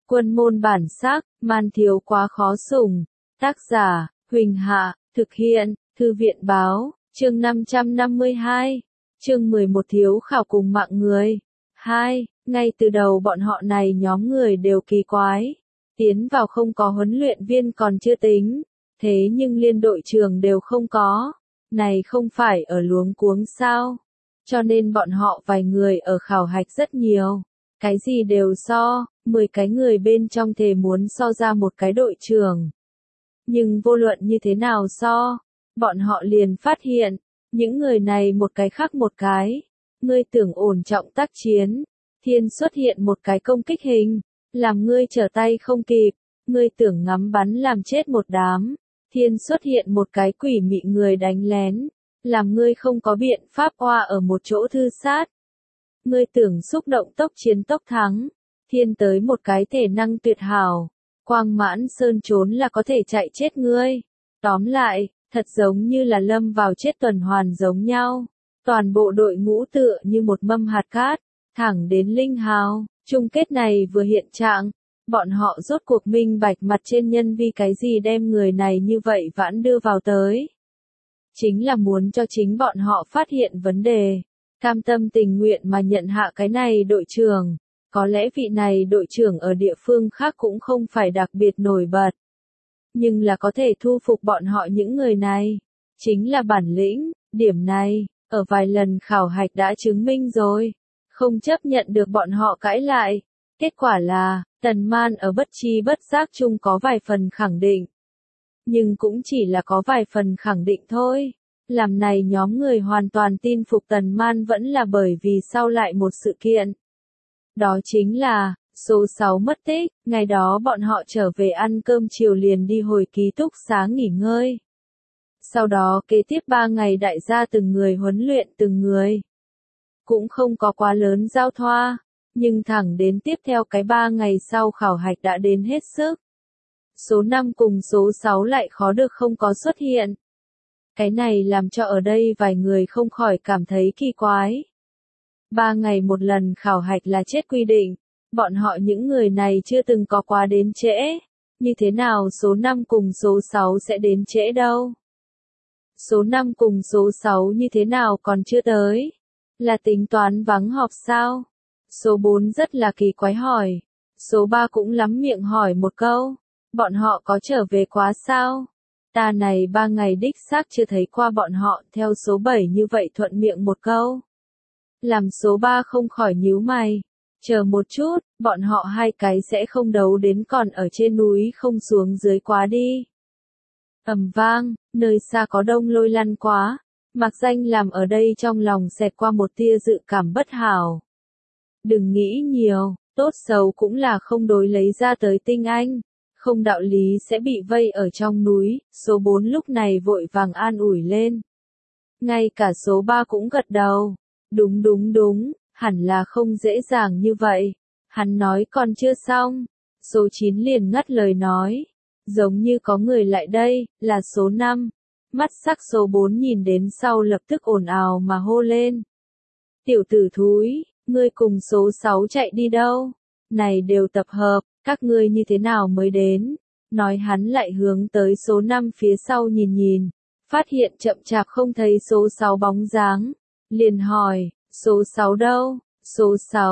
Quân môn bản sắc, man thiếu quá khó sủng. Tác giả, Huỳnh Hạ, thực hiện, Thư viện báo, chương 552, chương 11 thiếu khảo cùng mạng người. 2. Ngay từ đầu bọn họ này nhóm người đều kỳ quái. Tiến vào không có huấn luyện viên còn chưa tính, thế nhưng liên đội trưởng đều không có. Này không phải ở luống cuống sao? Cho nên bọn họ vài người ở khảo hạch rất nhiều. Cái gì đều so, 10 cái người bên trong thề muốn so ra một cái đội trưởng. Nhưng vô luận như thế nào so, bọn họ liền phát hiện, những người này một cái khác một cái. Ngươi tưởng ổn trọng tác chiến, thiên xuất hiện một cái công kích hình, làm ngươi trở tay không kịp, ngươi tưởng ngắm bắn làm chết một đám, thiên xuất hiện một cái quỷ mị người đánh lén, làm ngươi không có biện pháp oa ở một chỗ thư sát. Ngươi tưởng xúc động tốc chiến tốc thắng, thiên tới một cái thể năng tuyệt hảo, quang mãn sơn trốn là có thể chạy chết ngươi. Tóm lại, thật giống như là lâm vào chết tuần hoàn giống nhau. Toàn bộ đội ngũ tựa như một mâm hạt cát, thẳng đến linh hào, chung kết này vừa hiện trạng, bọn họ rốt cuộc minh bạch mặt trên nhân vì cái gì đem người này như vậy vãn đưa vào tới. Chính là muốn cho chính bọn họ phát hiện vấn đề, cam tâm tình nguyện mà nhận hạ cái này đội trưởng, có lẽ vị này đội trưởng ở địa phương khác cũng không phải đặc biệt nổi bật. Nhưng là có thể thu phục bọn họ những người này, chính là bản lĩnh, điểm này. Ở vài lần khảo hạch đã chứng minh rồi, không chấp nhận được bọn họ cãi lại. Kết quả là, Tần Man ở bất tri bất giác chung có vài phần khẳng định. Nhưng cũng chỉ là có vài phần khẳng định thôi. Làm này nhóm người hoàn toàn tin phục Tần Man vẫn là bởi vì sau lại một sự kiện. Đó chính là, số 6 mất tích, ngày đó bọn họ trở về ăn cơm chiều liền đi hồi ký túc xá nghỉ ngơi. Sau đó kế tiếp 3 ngày đại gia từng người huấn luyện từng người. Cũng không có quá lớn giao thoa, nhưng thẳng đến tiếp theo cái 3 ngày sau khảo hạch đã đến hết sức. Số 5 cùng số 6 lại khó được không có xuất hiện. Cái này làm cho ở đây vài người không khỏi cảm thấy kỳ quái. 3 ngày một lần khảo hạch là chết quy định, bọn họ những người này chưa từng có quá đến trễ. Như thế nào số 5 cùng số 6 sẽ đến trễ đâu? Số 5 cùng số 6 như thế nào còn chưa tới? Là tính toán vắng họp sao? Số 4 rất là kỳ quái hỏi. Số 3 cũng lắm miệng hỏi một câu. Bọn họ có trở về quá sao? Ta này 3 ngày đích xác chưa thấy qua bọn họ theo số 7 như vậy thuận miệng một câu. Làm số 3 không khỏi nhíu mày. Chờ một chút, bọn họ hai cái sẽ không đấu đến còn ở trên núi không xuống dưới quá đi. Ầm vang, nơi xa có đông lôi lăn quá, Mạc Danh làm ở đây trong lòng xẹt qua một tia dự cảm bất hảo. Đừng nghĩ nhiều, tốt xấu cũng là không đối lấy ra tới tinh anh, không đạo lý sẽ bị vây ở trong núi, số 4 lúc này vội vàng an ủi lên. Ngay cả số 3 cũng gật đầu, đúng, hẳn là không dễ dàng như vậy, hắn nói còn chưa xong, số 9 liền ngắt lời nói. Giống như có người lại đây, là số 5. Mắt sắc số 4 nhìn đến sau lập tức ồn ào mà hô lên. Tiểu tử thúi, ngươi cùng số 6 chạy đi đâu? Này đều tập hợp, các ngươi như thế nào mới đến? Nói hắn lại hướng tới số 5 phía sau nhìn, phát hiện chậm chạp không thấy số 6 bóng dáng. Liền hỏi, số 6 đâu? Số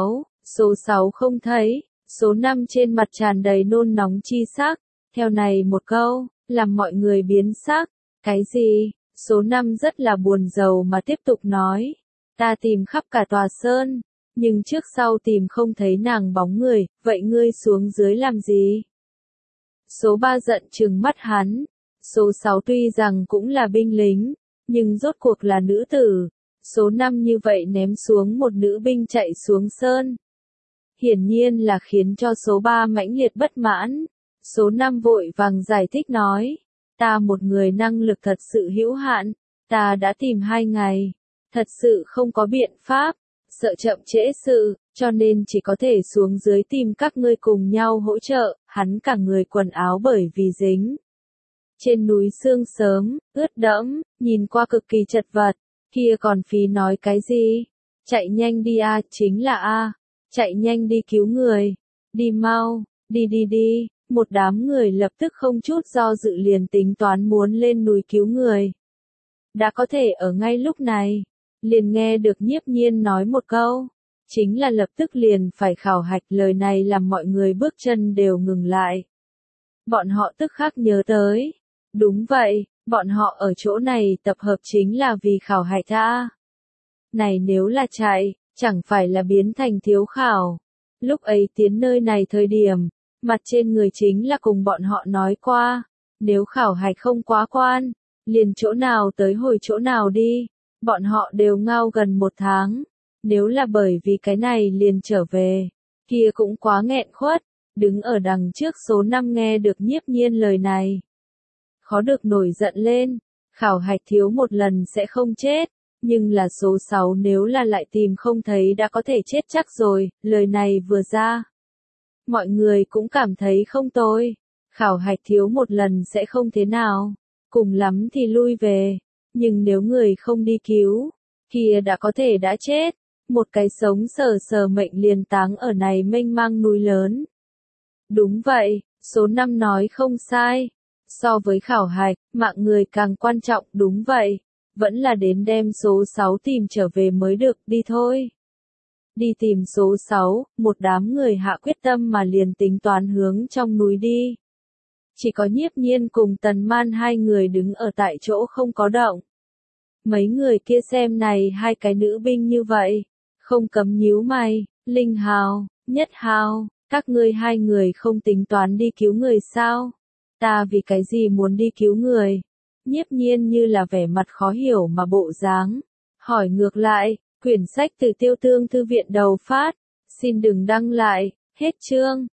6 không thấy. Số 5 trên mặt tràn đầy nôn nóng chi sắc. Theo này một câu, làm mọi người biến sắc. Cái gì? Số 5 rất là buồn rầu mà tiếp tục nói. Ta tìm khắp cả tòa sơn, nhưng trước sau tìm không thấy nàng bóng người, vậy ngươi xuống dưới làm gì? Số 3 giận trừng mắt hắn. Số 6 tuy rằng cũng là binh lính, nhưng rốt cuộc là nữ tử. Số 5 như vậy ném xuống một nữ binh chạy xuống sơn. Hiển nhiên là khiến cho số 3 mãnh liệt bất mãn. Số 5 vội vàng giải thích nói, ta một người năng lực thật sự hữu hạn, ta đã tìm 2 ngày, thật sự không có biện pháp, sợ chậm trễ sự, cho nên chỉ có thể xuống dưới tìm các ngươi cùng nhau hỗ trợ, hắn cả người quần áo bởi vì dính. Trên núi sương sớm, ướt đẫm, nhìn qua cực kỳ chật vật, kia còn phí nói cái gì? Chạy nhanh đi a, chính là a, chạy nhanh đi cứu người, đi mau. Đi đi đi, một đám người lập tức không chút do dự liền tính toán muốn lên núi cứu người. Đã có thể ở ngay lúc này, liền nghe được Nhiếp Nhiên nói một câu, chính là lập tức liền phải khảo hạch, lời này làm mọi người bước chân đều ngừng lại. Bọn họ tức khắc nhớ tới. Đúng vậy, bọn họ ở chỗ này tập hợp chính là vì khảo hạch a. Này nếu là chạy, chẳng phải là biến thành thiếu khảo. Lúc ấy tiến nơi này thời điểm, mặt trên người chính là cùng bọn họ nói qua, nếu khảo hạch không quá quan, liền chỗ nào tới hồi chỗ nào đi. Bọn họ đều ngao gần 1 tháng, nếu là bởi vì cái này liền trở về, kia cũng quá nghẹn khuất. Đứng ở đằng trước số 5 nghe được Nhiếp Nhiên lời này, khó được nổi giận lên, khảo hạch thiếu một lần sẽ không chết, nhưng là số 6 nếu là lại tìm không thấy đã có thể chết chắc rồi, lời này vừa ra. Mọi người cũng cảm thấy không tồi, khảo hạch thiếu một lần sẽ không thế nào, cùng lắm thì lui về, nhưng nếu người không đi cứu, kia đã có thể đã chết, một cái sống sờ sờ mệnh liền táng ở này mênh mang núi lớn. Đúng vậy, số 5 nói không sai. So với khảo hạch, mạng người càng quan trọng, đúng vậy. Vẫn là đến đem số 6 tìm trở về mới được, đi thôi. Đi tìm số 6, một đám người hạ quyết tâm mà liền tính toán hướng trong núi đi. Chỉ có Nhiếp Nhiên cùng Tần Man hai người đứng ở tại chỗ không có động. Mấy người kia xem này hai cái nữ binh như vậy, không cấm nhíu mày, Linh Hào, Nhất Hào. Các ngươi hai người không tính toán đi cứu người sao? Ta vì cái gì muốn đi cứu người? Nhiếp Nhiên như là vẻ mặt khó hiểu mà bộ dáng. Hỏi ngược lại, quyển sách từ Tiêu Tương Thư viện đầu phát. Xin đừng đăng lại, hết chương.